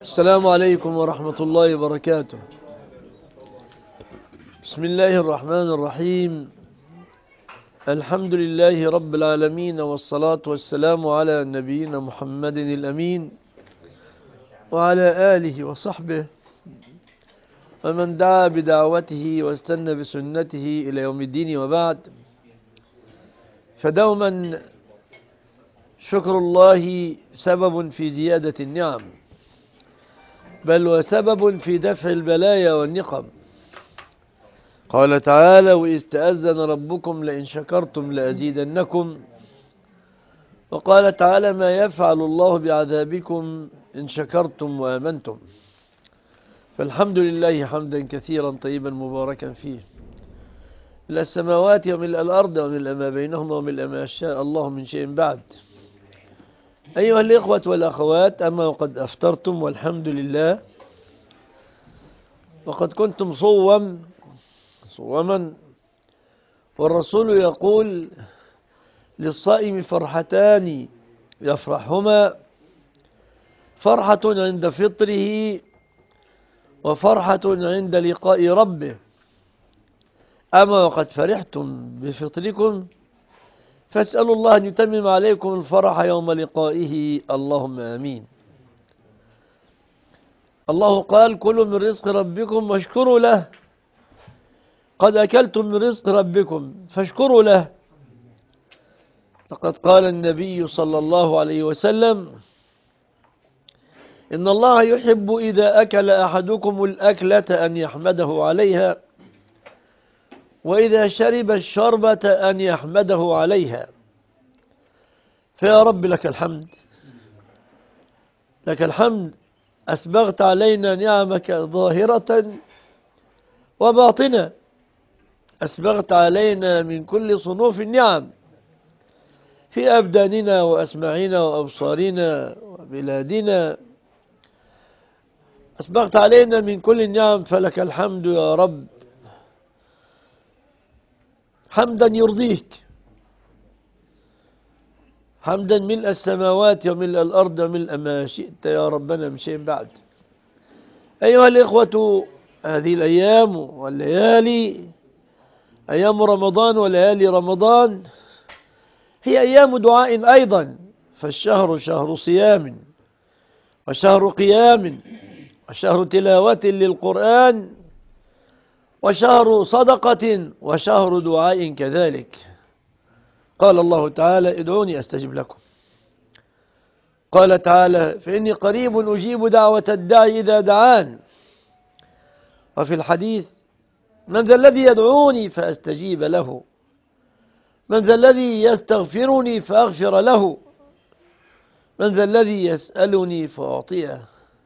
السلام عليكم ورحمة الله وبركاته. بسم الله الرحمن الرحيم. الحمد لله رب العالمين، والصلاة والسلام على نبينا محمد الأمين وعلى آله وصحبه ومن دعا بدعوته واستنى بسنته إلى يوم الدين، وبعد. فدوما شكر الله سبب في زيادة النعم، بل وسبب في دفع البلايا والنقم. قال تعالى: وإذ تأذن ربكم لئن شكرتم لأزيدنكم. وقال تعالى: ما يفعل الله بعذابكم إن شكرتم وآمنتم. فالحمد لله حمدا كثيرا طيبا مباركا فيه، ملء السماوات وملء الأرض وملء ما بينهما وملء ما شاء الله من شيء بعد. أيها الإخوة والأخوات، أما وقد أفطرتم والحمد لله، وقد كنتم صوما، والرسول يقول: للصائم فرحتان يفرحهما، فرحة عند فطره وفرحة عند لقاء ربه. أما وقد فرحتم بفطركم فاسألوا الله أن يتمم عليكم الفرح يوم لقائه، اللهم آمين. الله قال: كلوا من رزق ربكم واشكروا له. قد أكلتم من رزق ربكم فاشكروا له. لقد قال النبي صلى الله عليه وسلم: إن الله يحب إذا أكل أحدكم الأكلة أن يحمده عليها، وإذا شرب الشربة أن يحمده عليها. فيا رب لك الحمد، لك الحمد، أسبغت علينا نعمك ظاهرة وباطنة، أسبغت علينا من كل صنوف النعم في أبداننا وأسماعنا وأبصارنا وبلادنا، أسبغت علينا من كل النعم، فلك الحمد يا رب، حمدا يرضيك، حمدا ملء السماوات وملء الأرض وملء ما شئت يا ربنا من شيء بعد. أيها الإخوة، هذه الأيام والليالي، أيام رمضان وليالي رمضان، هي أيام دعاء أيضا. فالشهر شهر صيام، وشهر قيام، وشهر تلاوة للقرآن، وشهر صدقة، وشهر دعاء كذلك. قال الله تعالى: ادعوني أستجب لكم. قال تعالى: فإني قريب أجيب دعوة الداعي إذا دعان. وفي الحديث: من ذا الذي يدعوني فأستجيب له، من ذا الذي يستغفرني فأغفر له، من ذا الذي يسألني فأعطيه.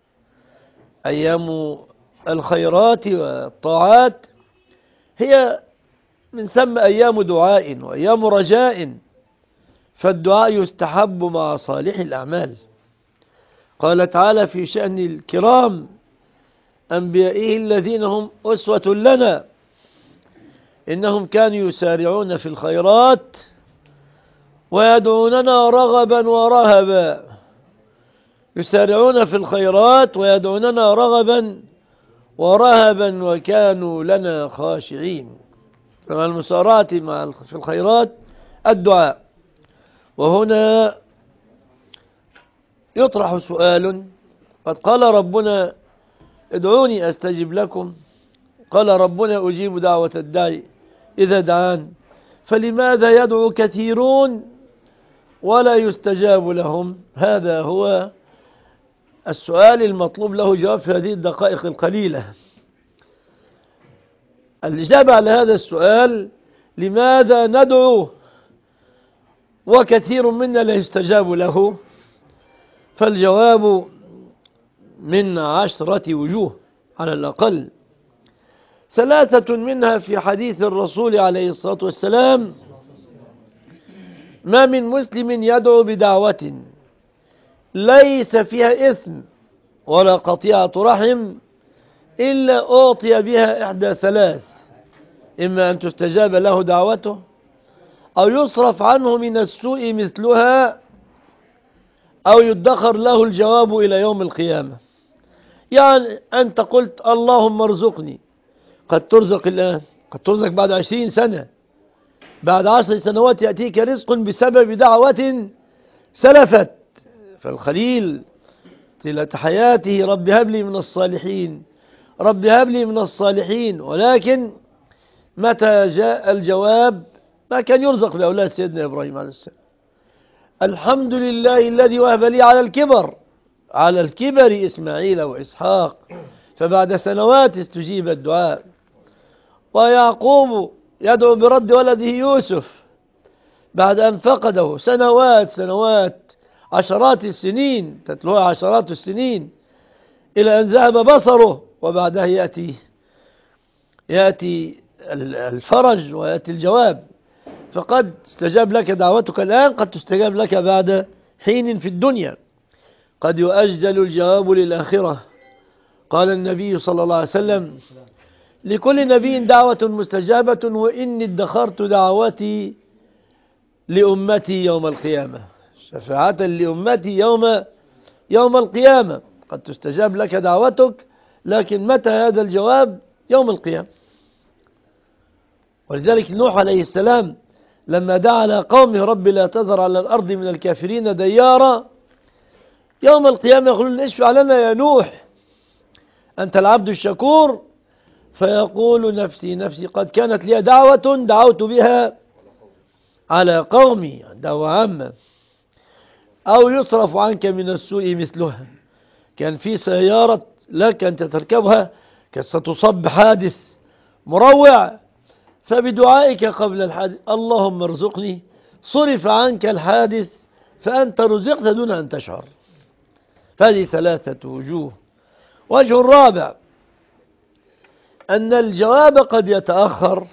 أيام الخيرات والطاعات هي من ثم أيام دعاء وأيام رجاء، فالدعاء يستحب مع صالح الأعمال. قال تعالى في شأن الكرام أنبيائه الذين هم أسوة لنا: إنهم كانوا يسارعون في الخيرات ويدعوننا رغبا ورهبا، يسارعون في الخيرات ويدعوننا رغبا ورهبا وكانوا لنا خاشعين. فمع المسارعة في الخيرات الدعاء. وهنا يطرح سؤال: قد قال ربنا: ادعوني أستجب لكم، قال ربنا: أجيب دعوة الداعي إذا دعان، فلماذا يدعو كثيرون ولا يستجاب لهم؟ هذا هو السؤال المطلوب له جواب في هذه الدقائق القليلة. الإجابة على هذا السؤال: لماذا ندعو وكثير منا لا يستجاب له؟ فالجواب من 10 وجوه على الأقل، 3 منها في حديث الرسول عليه الصلاة والسلام: ما من مسلم يدعو بدعوة ليس فيها إثم ولا قطيعة رحم إلا أعطي بها إحدى 3: إما أن تستجاب له دعوته، أو يصرف عنه من السوء مثلها، أو يدخر له الجواب إلى يوم القيامة. يعني أنت قلت اللهم ارزقني، قد ترزق الآن، قد ترزق بعد 20 سنة، بعد 10 سنوات يأتيك رزق بسبب دعوة سلفت. فالخليل طيلة حياته رب هب لي من الصالحين، رب هب لي من الصالحين، ولكن متى جاء الجواب ما كان يرزق بأولاد سيدنا إبراهيم عليه السلام. الحمد لله الذي وهب لي على الكبر إسماعيل وإسحاق، فبعد سنوات استجيب الدعاء. ويعقوب يدعو برد ولده يوسف بعد أن فقده سنوات عشرات السنين، تتلوها عشرات السنين، إلى أن ذهب بصره، وبعدها يأتي الفرج ويأتي الجواب. فقد استجاب لك دعوتك الآن، قد تستجاب لك بعد حين في الدنيا، قد يؤجل الجواب للآخرة. قال النبي صلى الله عليه وسلم: لكل نبي دعوة مستجابة، وإني ادخرت دعوتي لأمتي يوم القيامة، شفاعة لأمتي يوم القيامة. قد تستجاب لك دعوتك، لكن متى هذا الجواب؟ يوم القيامة. ولذلك نوح عليه السلام لما دعا على قومه: رب لا تذر على الأرض من الكافرين ديارا، يوم القيامة يقولون: اشفع لنا يا نوح، أنت العبد الشكور. فيقول: نفسي نفسي، قد كانت لي دعوة دعوت بها على قومي، دعوة عامة. أو يصرف عنك من السوء مثلها، كان في سيارة لك أنت تركبها كانت ستصب بحادث مروع، فبدعائك قبل الحادث: اللهم ارزقني، صرف عنك الحادث، فأنت رزقت دون أن تشعر. فهذه 3 وجوه. وجه الرابع أن الجواب قد يتأخر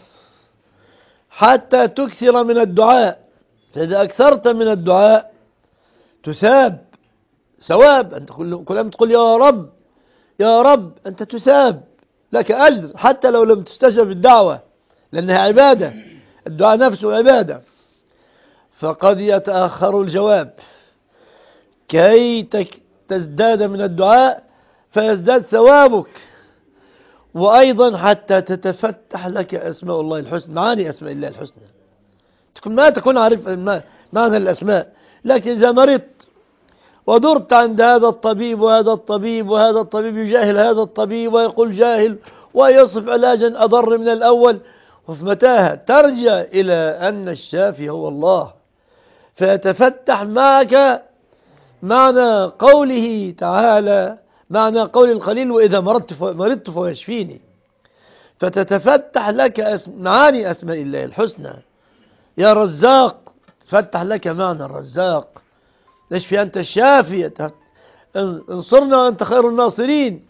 حتى تكثر من الدعاء، فإذا أكثرت من الدعاء تساب ثواب. أنت كل يوم تقول يا رب يا رب، أنت تساب، لك أجر حتى لو لم تستجب الدعوة، لأنها عبادة، الدعاء نفسه عبادة. فقد يتأخر الجواب كي تزداد من الدعاء فيزداد ثوابك، وأيضا حتى تتفتح لك أسماء الله الحسنى، معاني أسماء الله الحسنى. ما تكون عارف معنى الأسماء، لكن إذا مرضت ودرت عند هذا الطبيب وهذا الطبيب وهذا الطبيب يجاهل هذا الطبيب ويقول جاهل ويصف علاجا أضر من الأول، وفي متاهة ترجع إلى أن الشافي هو الله، فيتفتح معك معنى قوله تعالى، معنى قول الخليل: وإذا مرضت فيشفيني. فتتفتح لك معاني أسماء الله الحسنى. يا رزاق، تفتح لك معنى الرزاق، اشفي أنت الشافي، انصرنا وأنت خير الناصرين.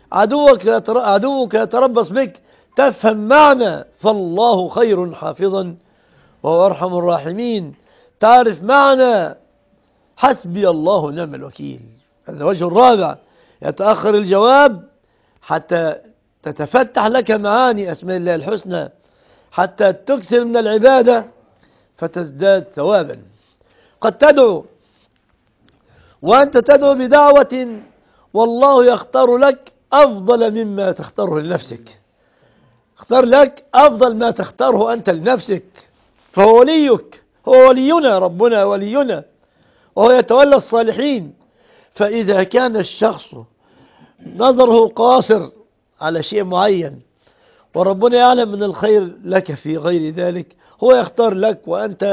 عدوك يتربص بك، تفهم معنى فالله خير حافظا وهو أرحم الراحمين. تعرف معنى حسبي الله ونعم الوكيل. هذا الوجه الرابع، يتأخر الجواب حتى تتفتح لك معاني أسماء الله الحسنى، حتى تكثر من العبادة فتزداد ثوابا. قد تدعو وأنت تدعو بدعوة والله يختار لك أفضل مما تختاره لنفسك، اختار لك أفضل ما تختاره أنت لنفسك، فهو وليك، هو ولينا، ربنا ولينا، وهو يتولى الصالحين. فإذا كان الشخص نظره قاصر على شيء معين وربنا يعلم من الخير لك في غير ذلك، هو يختار لك،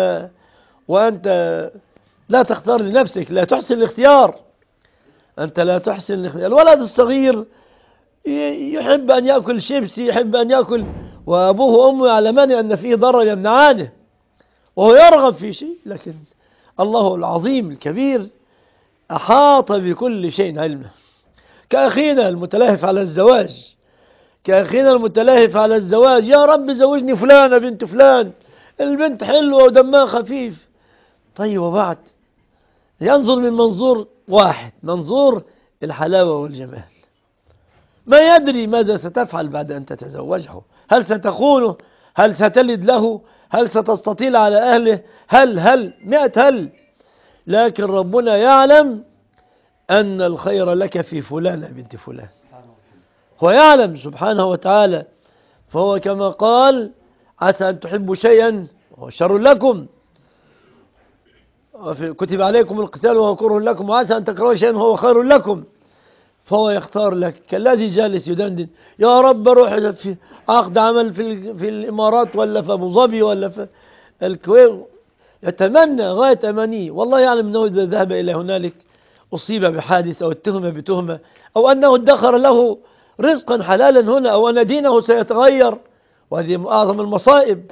وأنت لا تختار لنفسك، لا تحسن الاختيار، أنت لا تحسن الاختيار. الولد الصغير يحب أن يأكل شيبسي، يحب أن يأكل، وأبوه وأمه يعلمان أن فيه ضرر يمنعانه، وهو يرغب في شيء، لكن الله العظيم الكبير أحاط بكل شيء علمه. كأخينا المتلهف على الزواج، يا رب زوجني فلانة بنت فلان، البنت حلوة ودمها خفيف. طيب وبعد ينظر من منظور واحد، منظور الحلاوة والجمال، ما يدري ماذا ستفعل بعد أن تتزوجه، هل ستخونه، هل ستلد له، هل ستستطيل على أهله، هل 100 هل. لكن ربنا يعلم أن الخير لك في فلانة بنت فلان. هو يعلم سبحانه وتعالى، فهو كما قال عسى أن تحبوا شيئا وهو شر لكم، كتب عليكم القتال وهو كره لكم، وعسى أن تكرهوا شيئا وهو خير لكم، فهو يختار لك. كالذي جالس يدندن يا رب روح في عقد عمل في الإمارات ولا في أبو ظبي ولا في الكويت، يتمنى غاية أمانيه، والله يعلم أنه إذا ذهب إلى هنالك أصيب بحادث أو اتهم بتهمة أو أنه ادخر له رزقا حلالا هنا أو أن دينه سيتغير، وهذه من أعظم المصائب.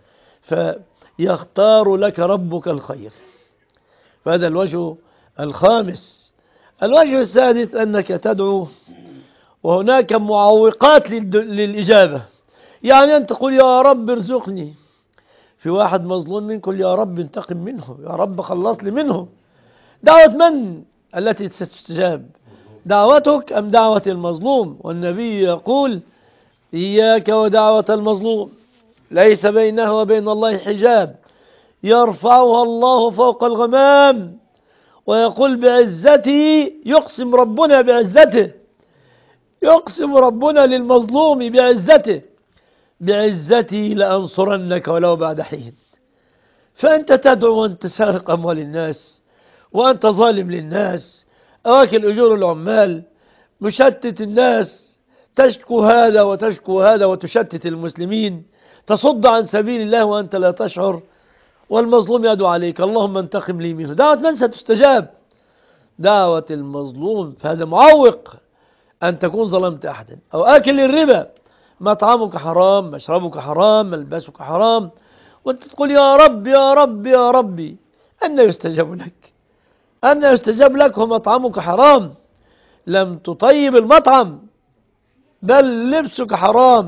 فيختار لك ربك الخير. فهذا الوجه الخامس. الوجه السادس أنك تدعو وهناك معوقات للإجابة. يعني أنت تقول يا رب ارزقني، في واحد مظلوم منك قل يا رب انتقم منه، يا رب خلص لي منه. دعوة من التي تستجاب؟ دعوتك أم دعوة المظلوم؟ والنبي يقول إياك ودعوة المظلوم، ليس بينها وبين الله حجاب يرفعها الله فوق الغمام. ويقول بعزتي، يقسم ربنا بعزته، يقسم ربنا للمظلوم بعزته، بعزتي لأنصرنك ولو بعد حين. فأنت تدعو وأنت سارق أموال الناس، وأنت ظالم للناس، أواكل أجور العمال، مشتت الناس، تشكو هذا وتشكو هذا وتشتت المسلمين، تصد عن سبيل الله وأنت لا تشعر، والمظلوم يدعو عليك اللهم انتقم لي منه. دعوة من ستستجاب؟ دعوة المظلوم. فهذا معوق أن تكون ظلمت أحدا. أو آكل الربا، مطعمك حرام، مشربك حرام، ملبسك حرام، وأنت تقول يا رب يا رب يا ربي، أن يستجاب لك؟ أن يستجاب لك ومطعمك حرام، لم تطيب المطعم، بل لبسك حرام،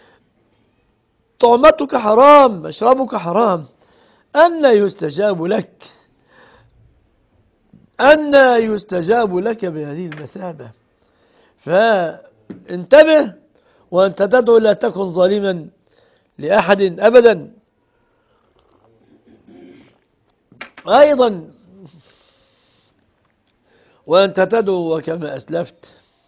طعمتك حرام، مشربك حرام. أن يستجاب لك؟ أن يستجاب لك بهذه المثابة؟ فانتبه وأنت تدعو، لا تكن ظالما لأحد أبدا. أيضا وأنت تدعو وكما أسلفت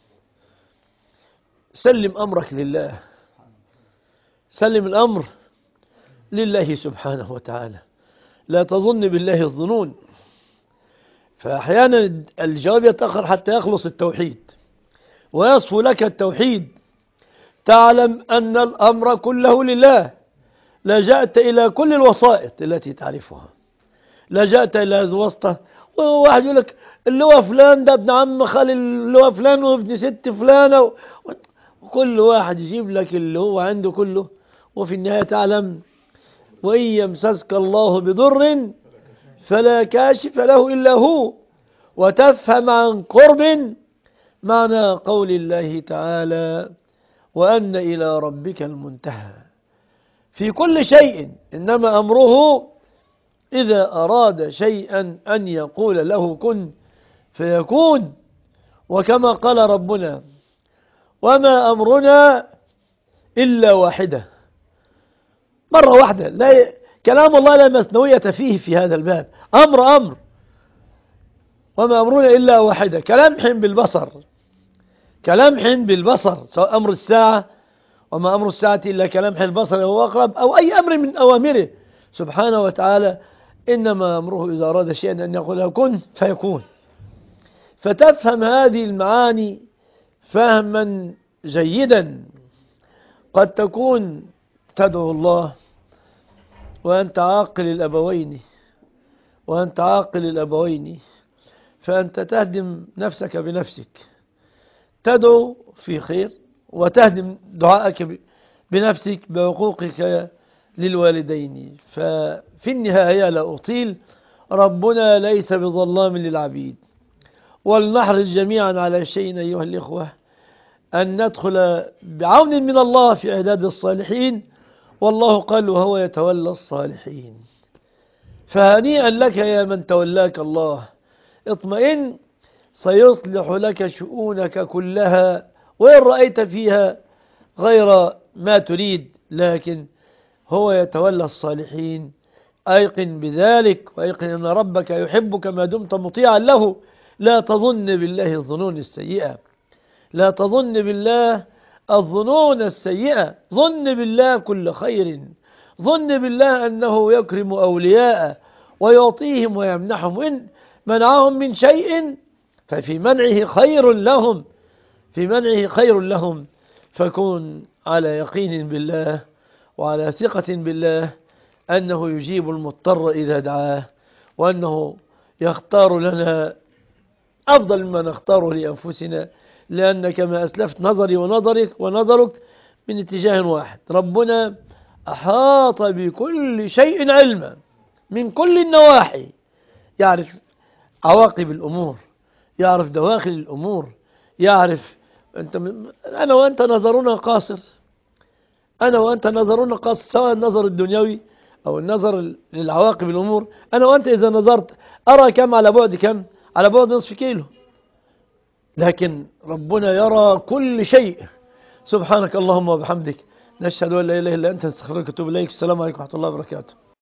سلم أمرك لله، سلم الأمر لله سبحانه وتعالى، لا تظن بالله الظنون. فأحيانا الجواب يتأخر حتى يخلص التوحيد ويصفو لك التوحيد، تعلم أن الأمر كله لله. لجأت إلى كل الوسائط التي تعرفها، لجأت إلى الواسطة. وواحد يقول لك اللي هو فلان ده ابن عم خالي اللي هو فلان وابن ست فلانة، وكل واحد يجيب لك اللي هو عنده كله. وفي النهاية تعلم وإن يمسسك الله بضر فلا كاشف له إلا هو، وتفهم عن قرب معنى قول الله تعالى وأن إلى ربك المنتهى. في كل شيء إنما أمره إذا أراد شيئا أن يقول له كن فيكون. وكما قال ربنا وما أمرنا إلا واحدة، مرة واحدة. لا كلام الله لا مثنوية فيه في هذا الباب، أمر وما أمرنا إلا واحدة، كلمح بالبصر، كلمح بالبصر، سواء أمر الساعة وما أمر الساعة إلا كلمح البصر وهو أقرب، أو أي أمر من أوامره سبحانه وتعالى. إنما أمره إذا أراد شيئا أن يقول له كن فيكون. فتفهم هذه المعاني فهما جيدا. قد تكون تدعو الله وأنت عاقل الأبوين، فأنت تهدم نفسك بنفسك، تدعو في خير وتهدم دعائك بنفسك بعقوقك للوالدين. ففي النهاية لا أطيل، ربنا ليس بظلام للعبيد. ولنحرص جميعا على شيء أيها الإخوة، أن ندخل بعون من الله في إعداد الصالحين، والله قال وهو يتولى الصالحين. فهنيئا لك يا من تولاك الله، اطمئن سيصلح لك شؤونك كلها، وإن رأيت فيها غير ما تريد، لكن هو يتولى الصالحين. أيقن بذلك، وأيقن أن ربك يحبك ما دمت مطيعا له، لا تظن بالله الظنون السيئة، لا تظن بالله الظنون السيئة، ظن بالله كل خير، ظن بالله أنه يكرم أولياءه ويعطيهم ويمنحهم، وإن منعهم من شيء ففي منعه خير لهم، في منعه خير لهم. فكن على يقين بالله وعلى ثقة بالله أنه يجيب المضطر إذا دعاه، وأنه يختار لنا أفضل مما نختاره لأنفسنا، لأن كما أسلفت نظري ونظرك من اتجاه واحد. ربنا أحاط بكل شيء علما من كل النواحي، يعرف عواقب الأمور، يعرف دواخل الأمور، يعرف أنا وأنت نظرنا قاصر، أنا وأنت نظرنا قاصر، سواء النظر الدنيوي أو النظر للعواقب الأمور. أنا وأنت إذا نظرت أرى كم على بعد كم، على بعد نصف كيلو، لكن ربنا يرى كل شيء. سبحانك اللهم وبحمدك، نشهد أن لا إله إلا أنت، نستغفرك ونتوب إليك. السلام عليكم ورحمة الله وبركاته.